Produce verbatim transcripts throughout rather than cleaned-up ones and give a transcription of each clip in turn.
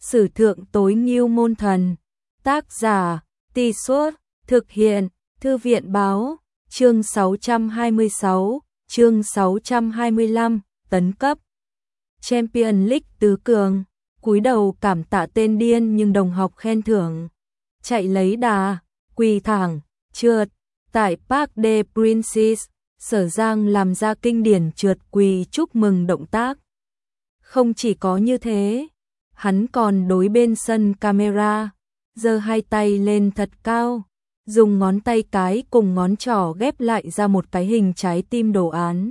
Sử thượng tối ngưu môn thần. Tác giả, Tì Suốt, thực hiện, Thư viện báo, chương sáu trăm hai mươi sáu, chương sáu trăm hai mươi lăm, tấn cấp. Champions League tứ cường, cúi đầu cảm tạ tên điên nhưng đồng học khen thưởng. Chạy lấy đà, quỳ thẳng, trượt, tại Parc des Princes, Sở Giang làm ra kinh điển trượt quỳ chúc mừng động tác. Không chỉ có như thế, hắn còn đối bên sân camera, giơ hai tay lên thật cao, dùng ngón tay cái cùng ngón trỏ ghép lại ra một cái hình trái tim đồ án.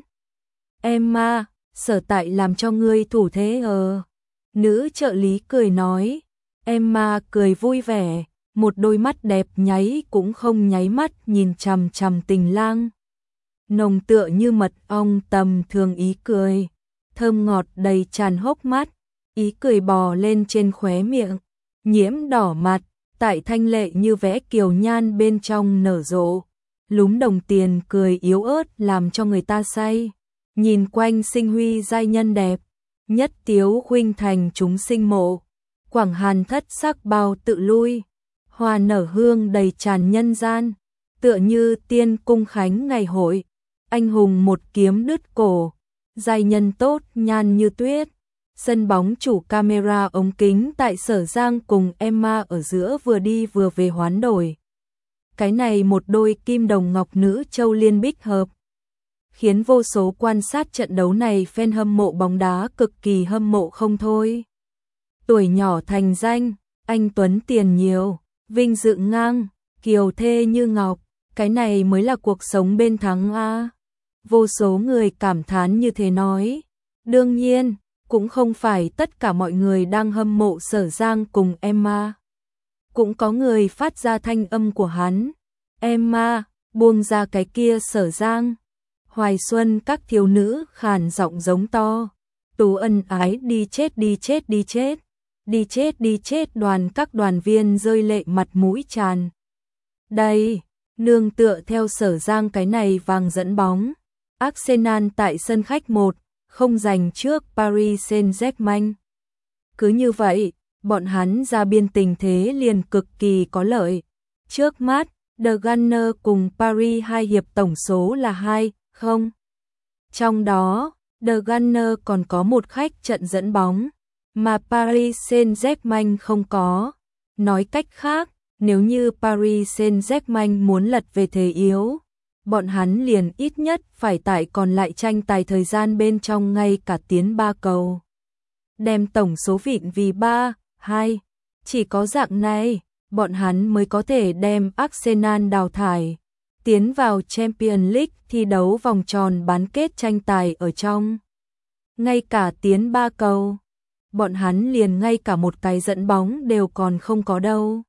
Emma, sở tại làm cho ngươi thủ thế ờ. Nữ trợ lý cười nói. Emma cười vui vẻ, một đôi mắt đẹp nháy cũng không nháy mắt nhìn chằm chằm Tình Lang. Nồng tựa như mật ong tầm thường ý cười, thơm ngọt đầy tràn hốc mắt, ý cười bò lên trên khóe miệng, nhiễm đỏ mặt, tại thanh lệ như vẽ kiều nhan bên trong nở rộ, lúm đồng tiền cười yếu ớt làm cho người ta say. Nhìn quanh sinh huy giai nhân đẹp, nhất tiếu khuynh thành chúng sinh mộ, quảng hàn thất sắc bao tự lui, hoa nở hương đầy tràn nhân gian, tựa như tiên cung khánh ngày hội, anh hùng một kiếm đứt cổ, giai nhân tốt nhan như tuyết. Sân bóng chủ camera ống kính tại Sở Giang cùng Emma ở giữa vừa đi vừa về hoán đổi. Cái này một đôi kim đồng ngọc nữ châu liên bích hợp, khiến vô số quan sát trận đấu này fan hâm mộ bóng đá cực kỳ hâm mộ không thôi. Tuổi nhỏ thành danh, anh tuấn tiền nhiều, vinh dự ngang, kiều thê như ngọc, cái này mới là cuộc sống bên thắng a. Vô số người cảm thán như thế nói. Đương nhiên, cũng không phải tất cả mọi người đang hâm mộ Sở Giang cùng Emma. Cũng có người phát ra thanh âm của hắn. Emma, buông ra cái kia Sở Giang. Hoài xuân các thiếu nữ khàn giọng giống to. Tú ân ái đi chết đi chết đi chết. Đi chết đi chết đoàn các đoàn viên rơi lệ mặt mũi tràn. Đây, nương tựa theo Sở Giang cái này vàng dẫn bóng. Arsenal tại sân khách một không giành trước Paris Saint-Germain. Cứ như vậy, bọn hắn ra biên tình thế liền cực kỳ có lợi. Trước mắt, The Gunner cùng Paris hai hiệp tổng số là hai không. Trong đó, The Gunner còn có một khách trận dẫn bóng, mà Paris Saint-Germain không có. Nói cách khác, nếu như Paris Saint-Germain muốn lật về thế yếu, bọn hắn liền ít nhất phải tại còn lại tranh tài thời gian bên trong ngay cả tiến ba cầu. Đem tổng số vịn vì ba, hai. Chỉ có dạng này, bọn hắn mới có thể đem Arsenal đào thải, tiến vào Champions League thi đấu vòng tròn bán kết tranh tài ở trong. Ngay cả tiến ba cầu, bọn hắn liền ngay cả một cái dẫn bóng đều còn không có đâu.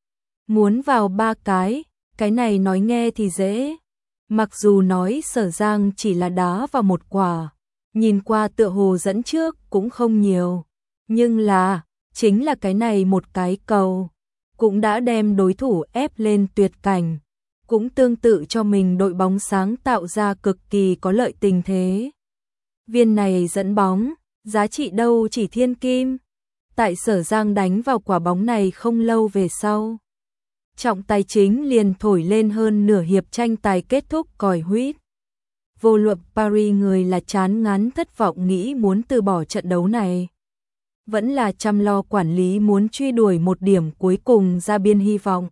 Muốn vào ba cái, cái này nói nghe thì dễ. Mặc dù nói Sở Giang chỉ là đá vào một quả, nhìn qua tựa hồ dẫn trước cũng không nhiều, nhưng là, chính là cái này một cái cầu, cũng đã đem đối thủ ép lên tuyệt cảnh, cũng tương tự cho mình đội bóng sáng tạo ra cực kỳ có lợi tình thế. Viên này dẫn bóng, giá trị đâu chỉ thiên kim, tại Sở Giang đánh vào quả bóng này không lâu về sau. Trọng tài chính liền thổi lên hơn nửa hiệp tranh tài kết thúc còi huýt. Vô luận Paris người là chán ngán thất vọng nghĩ muốn từ bỏ trận đấu này, vẫn là chăm lo quản lý muốn truy đuổi một điểm cuối cùng ra biên hy vọng.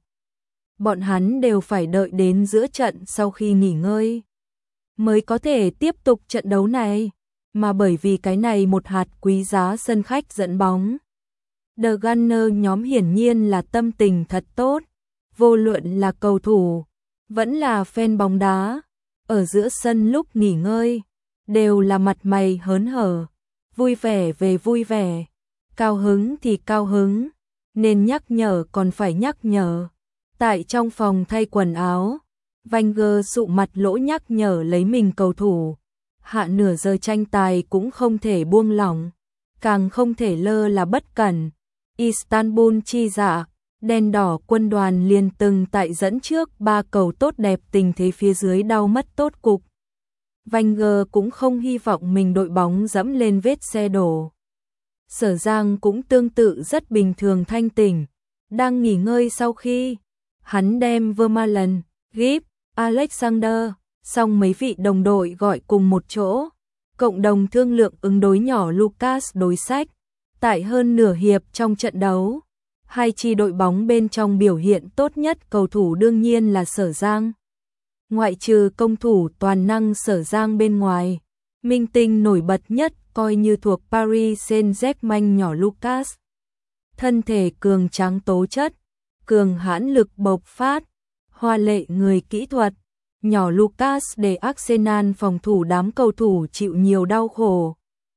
Bọn hắn đều phải đợi đến giữa trận sau khi nghỉ ngơi mới có thể tiếp tục trận đấu này, mà bởi vì cái này một hạt quý giá sân khách dẫn bóng. The Gunner nhóm hiển nhiên là tâm tình thật tốt. Vô luận là cầu thủ, vẫn là fan bóng đá, ở giữa sân lúc nghỉ ngơi, đều là mặt mày hớn hở, vui vẻ về vui vẻ, cao hứng thì cao hứng, nên nhắc nhở còn phải nhắc nhở. Tại trong phòng thay quần áo, Wenger sụ mặt lỗ nhắc nhở lấy mình cầu thủ, hạ nửa giờ tranh tài cũng không thể buông lỏng, càng không thể lơ là bất cẩn. Istanbul chi dạ. Đen đỏ quân đoàn liền từng tại dẫn trước ba cầu tốt đẹp tình thế phía dưới đau mất tốt cục. Wenger cũng không hy vọng mình đội bóng dẫm lên vết xe đổ. Sở Giang cũng tương tự rất bình thường thanh tỉnh, đang nghỉ ngơi sau khi hắn đem Vermaelen, Gibbs, Alexander, xong mấy vị đồng đội gọi cùng một chỗ, cộng đồng thương lượng ứng đối nhỏ Lucas đối sách. Tại hơn nửa hiệp trong trận đấu, hai chi đội bóng bên trong biểu hiện tốt nhất cầu thủ đương nhiên là Sở Giang. Ngoại trừ công thủ toàn năng Sở Giang bên ngoài, minh tinh nổi bật nhất coi như thuộc Paris Saint-Germain nhỏ Lucas. Thân thể cường tráng tố chất, cường hãn lực bộc phát, hoa lệ người kỹ thuật, nhỏ Lucas để Arsenal phòng thủ đám cầu thủ chịu nhiều đau khổ.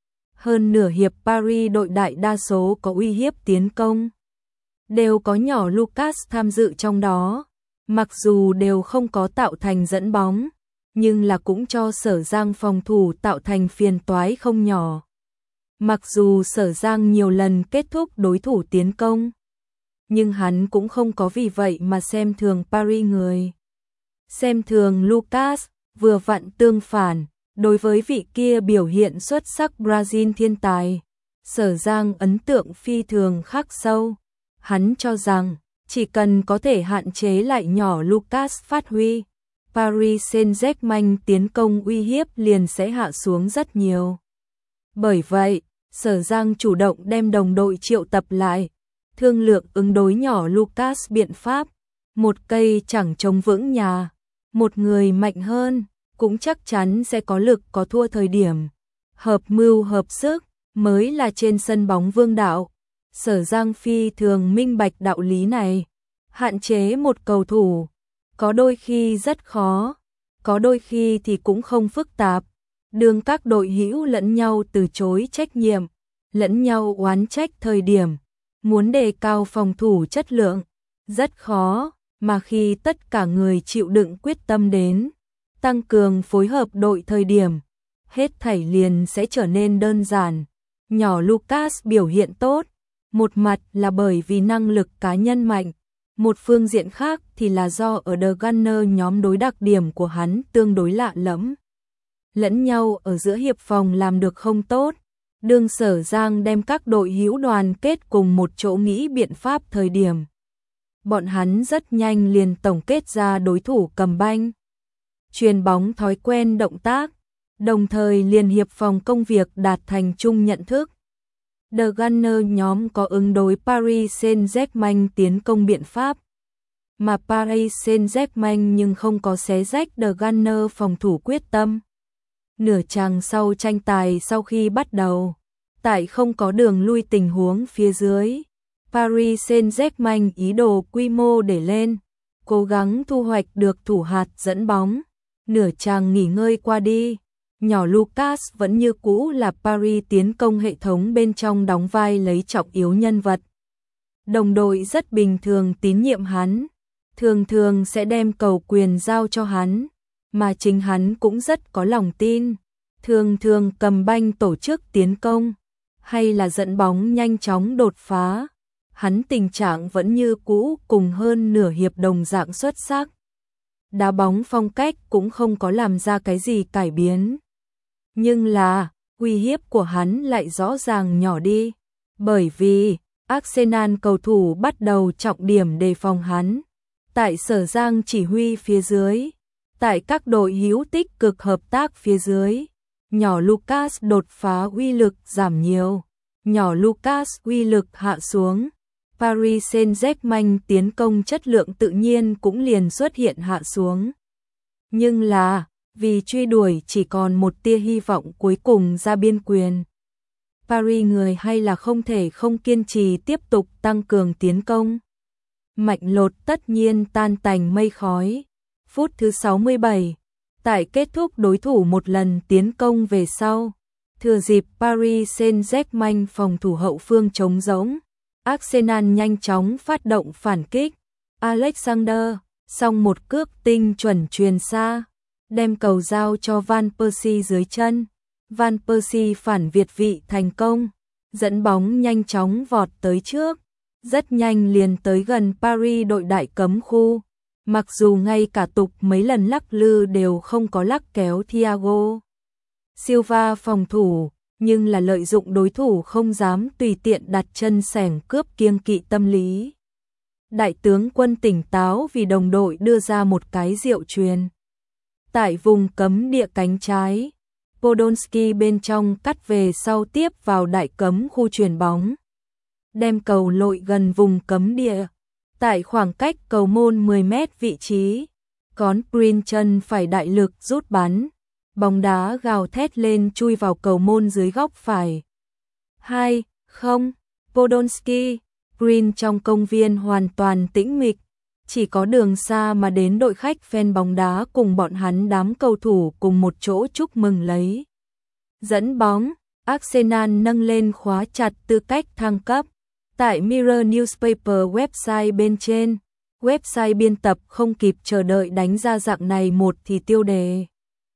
Hơn nửa hiệp Paris đội đại đa số có uy hiếp tiến công, đều có nhỏ Lucas tham dự trong đó, mặc dù đều không có tạo thành dẫn bóng, nhưng là cũng cho Sở Giang phòng thủ tạo thành phiền toái không nhỏ. Mặc dù Sở Giang nhiều lần kết thúc đối thủ tiến công, nhưng hắn cũng không có vì vậy mà xem thường Paris người. Xem thường Lucas, vừa vặn tương phản, đối với vị kia biểu hiện xuất sắc Brazil thiên tài, Sở Giang ấn tượng phi thường khắc sâu. Hắn cho rằng, chỉ cần có thể hạn chế lại nhỏ Lucas phát huy, Paris Saint-Germain tiến công uy hiếp liền sẽ hạ xuống rất nhiều. Bởi vậy, Sở Giang chủ động đem đồng đội triệu tập lại, thương lượng ứng đối nhỏ Lucas biện pháp. Một cây chẳng chống vững nhà, một người mạnh hơn, cũng chắc chắn sẽ có lực có thua thời điểm. Hợp mưu hợp sức, mới là trên sân bóng vương đạo. Sở Giang phi thường minh bạch đạo lý này. Hạn chế một cầu thủ, có đôi khi rất khó, có đôi khi thì cũng không phức tạp. Đường các đội hữu lẫn nhau từ chối trách nhiệm, lẫn nhau oán trách thời điểm, muốn đề cao phòng thủ chất lượng, rất khó, mà khi tất cả người chịu đựng quyết tâm đến, tăng cường phối hợp đội thời điểm, hết thảy liền sẽ trở nên đơn giản. Nhỏ Lucas biểu hiện tốt, một mặt là bởi vì năng lực cá nhân mạnh, một phương diện khác thì là do ở The Gunner nhóm đối đặc điểm của hắn tương đối lạ lẫm. Lẫn nhau ở giữa hiệp phòng làm được không tốt, đương Sở Giang đem các đội hữu đoàn kết cùng một chỗ nghĩ biện pháp thời điểm. Bọn hắn rất nhanh liền tổng kết ra đối thủ cầm banh, truyền bóng thói quen động tác, đồng thời liền hiệp phòng công việc đạt thành chung nhận thức. The Gunner nhóm có ứng đối Paris Saint-Germain tiến công biện pháp, mà Paris Saint-Germain nhưng không có xé rách The Gunner phòng thủ quyết tâm. Nửa chàng sau tranh tài sau khi bắt đầu, tại không có đường lui tình huống phía dưới, Paris Saint-Germain ý đồ quy mô để lên, cố gắng thu hoạch được thủ hạt dẫn bóng. Nửa chàng nghỉ ngơi qua đi, nhỏ Lucas vẫn như cũ là Paris tiến công hệ thống bên trong đóng vai lấy trọng yếu nhân vật. Đồng đội rất bình thường tín nhiệm hắn, thường thường sẽ đem cầu quyền giao cho hắn, mà chính hắn cũng rất có lòng tin, thường thường cầm banh tổ chức tiến công, hay là dẫn bóng nhanh chóng đột phá. Hắn tình trạng vẫn như cũ cùng hơn nửa hiệp đồng dạng xuất sắc. Đá bóng phong cách cũng không có làm ra cái gì cải biến. Nhưng là, uy hiếp của hắn lại rõ ràng nhỏ đi, bởi vì Arsenal cầu thủ bắt đầu trọng điểm đề phòng hắn. Tại Sở Giang chỉ huy phía dưới, tại các đội hữu tích cực hợp tác phía dưới, nhỏ Lucas đột phá uy lực giảm nhiều, nhỏ Lucas uy lực hạ xuống. Paris Saint-Germain tiến công chất lượng tự nhiên cũng liền xuất hiện hạ xuống. Nhưng là, vì truy đuổi chỉ còn một tia hy vọng cuối cùng ra biên quyền, Paris người hay là không thể không kiên trì tiếp tục tăng cường tiến công. Mạnh lột tất nhiên tan tành mây khói. Phút thứ sáu mươi bảy, tại kết thúc đối thủ một lần tiến công về sau, thừa dịp Paris Saint-Germain phòng thủ hậu phương trống rỗng, Arsenal nhanh chóng phát động phản kích. Alexander, song một cước tinh chuẩn truyền xa, đem cầu giao cho Van Persie dưới chân. Van Persie phản việt vị thành công, dẫn bóng nhanh chóng vọt tới trước, rất nhanh liền tới gần Paris đội đại cấm khu. Mặc dù ngay cả tục mấy lần lắc lư đều không có lắc kéo Thiago Silva phòng thủ, nhưng là lợi dụng đối thủ không dám tùy tiện đặt chân sẻng cướp kiêng kỵ tâm lý. Đại tướng quân tỉnh táo vì đồng đội đưa ra một cái diệu truyền. Tại vùng cấm địa cánh trái, Podolski bên trong cắt về sau tiếp vào đại cấm khu chuyền bóng. Đem cầu lội gần vùng cấm địa. Tại khoảng cách cầu môn mười mét vị trí, Cón Prin chân phải đại lực rút bắn. Bóng đá gào thét lên chui vào cầu môn dưới góc phải. hai không Podolski, Prin trong công viên hoàn toàn tĩnh mịch. Chỉ có đường xa mà đến đội khách fan bóng đá cùng bọn hắn đám cầu thủ cùng một chỗ chúc mừng lấy. Dẫn bóng, Arsenal nâng lên khóa chặt tư cách thăng cấp. Tại Mirror Newspaper website bên trên, website biên tập không kịp chờ đợi đánh ra dạng này một thì tiêu đề.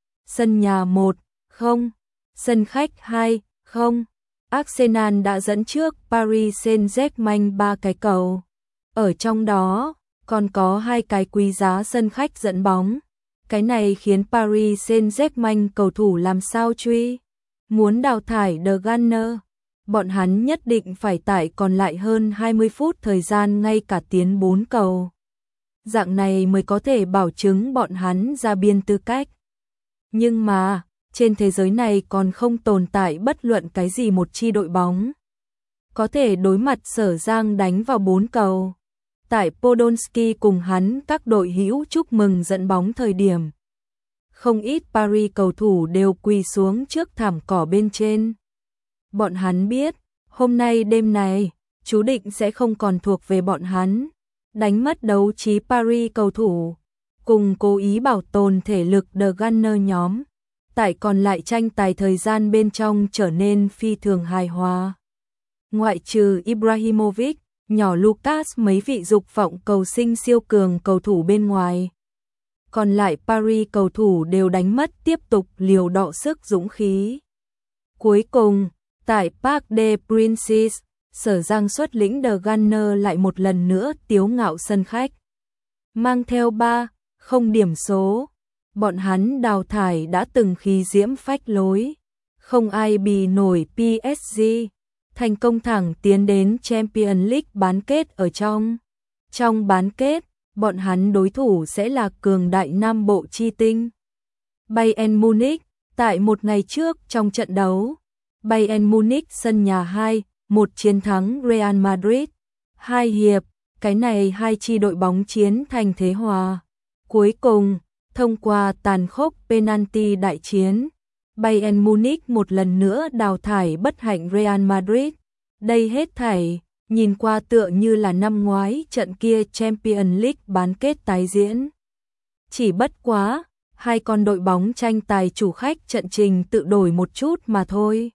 Sân nhà một không, sân khách hai không. Arsenal đã dẫn trước Paris Saint-Germain ba cái cầu. Ở trong đó, còn có hai cái quý giá sân khách dẫn bóng. Cái này khiến Paris Saint-Germain cầu thủ làm sao truy. Muốn đào thải The Gunner, bọn hắn nhất định phải tải còn lại hơn hai mươi phút thời gian ngay cả tiến bốn cầu. Dạng này mới có thể bảo chứng bọn hắn ra biên tư cách. Nhưng mà, trên thế giới này còn không tồn tại bất luận cái gì một chi đội bóng có thể đối mặt Sở Giang đánh vào bốn cầu. Tại Podolski cùng hắn các đội hữu chúc mừng dẫn bóng thời điểm, không ít Paris cầu thủ đều quỳ xuống trước thảm cỏ bên trên. Bọn hắn biết, hôm nay đêm này, chú định sẽ không còn thuộc về bọn hắn. Đánh mất đấu trí Paris cầu thủ, cùng cố ý bảo tồn thể lực The Gunner nhóm. Tại còn lại tranh tài thời gian bên trong trở nên phi thường hài hòa. Ngoại trừ Ibrahimovic, nhỏ Lucas mấy vị dục vọng cầu sinh siêu cường cầu thủ bên ngoài. Còn lại Paris cầu thủ đều đánh mất tiếp tục liều đọ sức dũng khí. Cuối cùng, tại Parc des Princes, Sở Giang xuất lĩnh The Gunner lại một lần nữa tiếu ngạo sân khách. Mang theo ba không điểm số, bọn hắn đào thải đã từng khí diễm phách lối. Không ai bì nổi pê ét giê, thành công thẳng tiến đến Champions League bán kết ở trong. Trong bán kết, bọn hắn đối thủ sẽ là cường đại Nam Bộ chi tinh. Bayern Munich, tại một ngày trước trong trận đấu, Bayern Munich sân nhà hai một chiến thắng Real Madrid. Hai hiệp, cái này hai chi đội bóng chiến thành thế hòa. Cuối cùng, thông qua tàn khốc penalty đại chiến, Bayern Munich một lần nữa đào thải bất hạnh Real Madrid. Đây hết thảy, nhìn qua tựa như là năm ngoái trận kia Champions League bán kết tái diễn. Chỉ bất quá, hai con đội bóng tranh tài chủ khách trận trình tự đổi một chút mà thôi.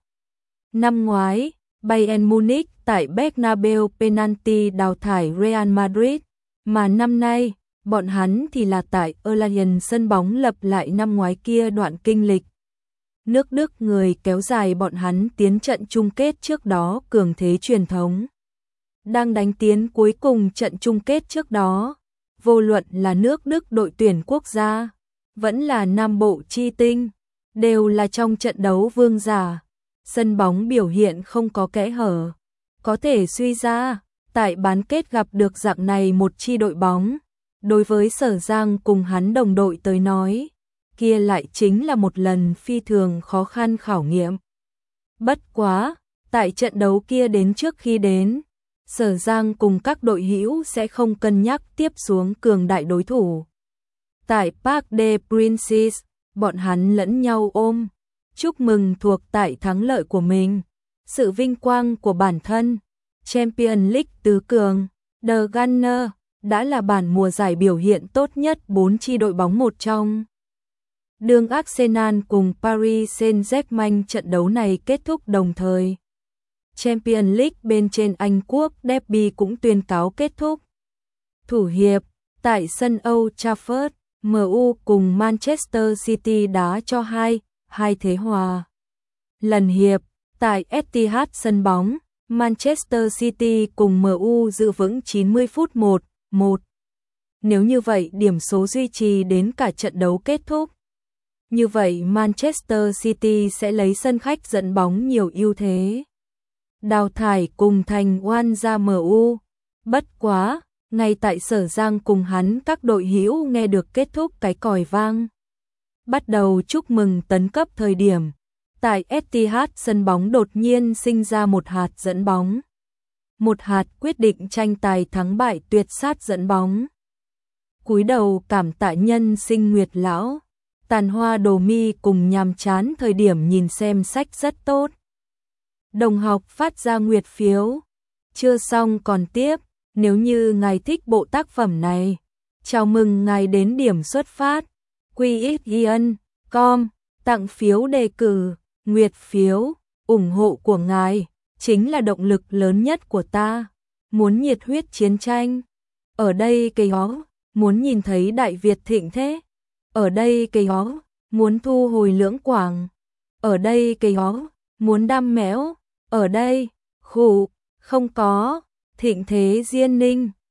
Năm ngoái, Bayern Munich tại Bernabeu penalty đào thải Real Madrid, mà năm nay, bọn hắn thì là tại Allianz sân bóng lập lại năm ngoái kia đoạn kinh lịch. Nước Đức người kéo dài bọn hắn tiến trận chung kết trước đó cường thế truyền thống. Đang đánh tiến cuối cùng trận chung kết trước đó, vô luận là nước Đức đội tuyển quốc gia, vẫn là Nam Bộ chi tinh, đều là trong trận đấu vương giả. Sân bóng biểu hiện không có kẽ hở. Có thể suy ra, tại bán kết gặp được dạng này một chi đội bóng, đối với Sở Giang cùng hắn đồng đội tới nói, kia lại chính là một lần phi thường khó khăn khảo nghiệm. Bất quá, tại trận đấu kia đến trước khi đến, Sở Giang cùng các đội hữu sẽ không cân nhắc tiếp xuống cường đại đối thủ. Tại Parc des Princes, bọn hắn lẫn nhau ôm, chúc mừng thuộc tại thắng lợi của mình, sự vinh quang của bản thân. Champions League tứ cường, The Gunner đã là bản mùa giải biểu hiện tốt nhất bốn chi đội bóng một trong. Đường Arsenal cùng Paris Saint-Germain trận đấu này kết thúc đồng thời. Champions League bên trên Anh Quốc derby cũng tuyên cáo kết thúc. Thủ hiệp, tại sân Old Trafford, em u cùng Manchester City đá cho hai hai thế hòa. Lần hiệp, tại Etihad sân bóng, Manchester City cùng em u giữ vững chín mươi phút một một. Nếu như vậy điểm số duy trì đến cả trận đấu kết thúc. Như vậy Manchester City sẽ lấy sân khách dẫn bóng nhiều ưu thế. Đào thải cùng thành oan ra em u. Bất quá, ngay tại Sở Giang cùng hắn các đội hữu nghe được kết thúc cái còi vang. Bắt đầu chúc mừng tấn cấp thời điểm. Tại Etihad sân bóng đột nhiên sinh ra một hạt dẫn bóng. Một hạt quyết định tranh tài thắng bại tuyệt sát dẫn bóng. Cúi đầu cảm tạ nhân sinh Nguyệt lão. Tàn hoa đồ mi cùng nhàm chán thời điểm nhìn xem sách rất tốt. Đồng học phát ra nguyệt phiếu. Chưa xong còn tiếp. Nếu như ngài thích bộ tác phẩm này, chào mừng ngài đến điểm xuất phát. quy ích chấm com tặng phiếu đề cử, nguyệt phiếu, ủng hộ của ngài chính là động lực lớn nhất của ta. Muốn nhiệt huyết chiến tranh. Ở đây cây ó, muốn nhìn thấy Đại Việt thịnh thế. Ở đây cây ó, muốn thu hồi Lưỡng Quảng. Ở đây cây ó, muốn đam mẽo. Ở đây, khủ, không có, thịnh thế Diên Ninh.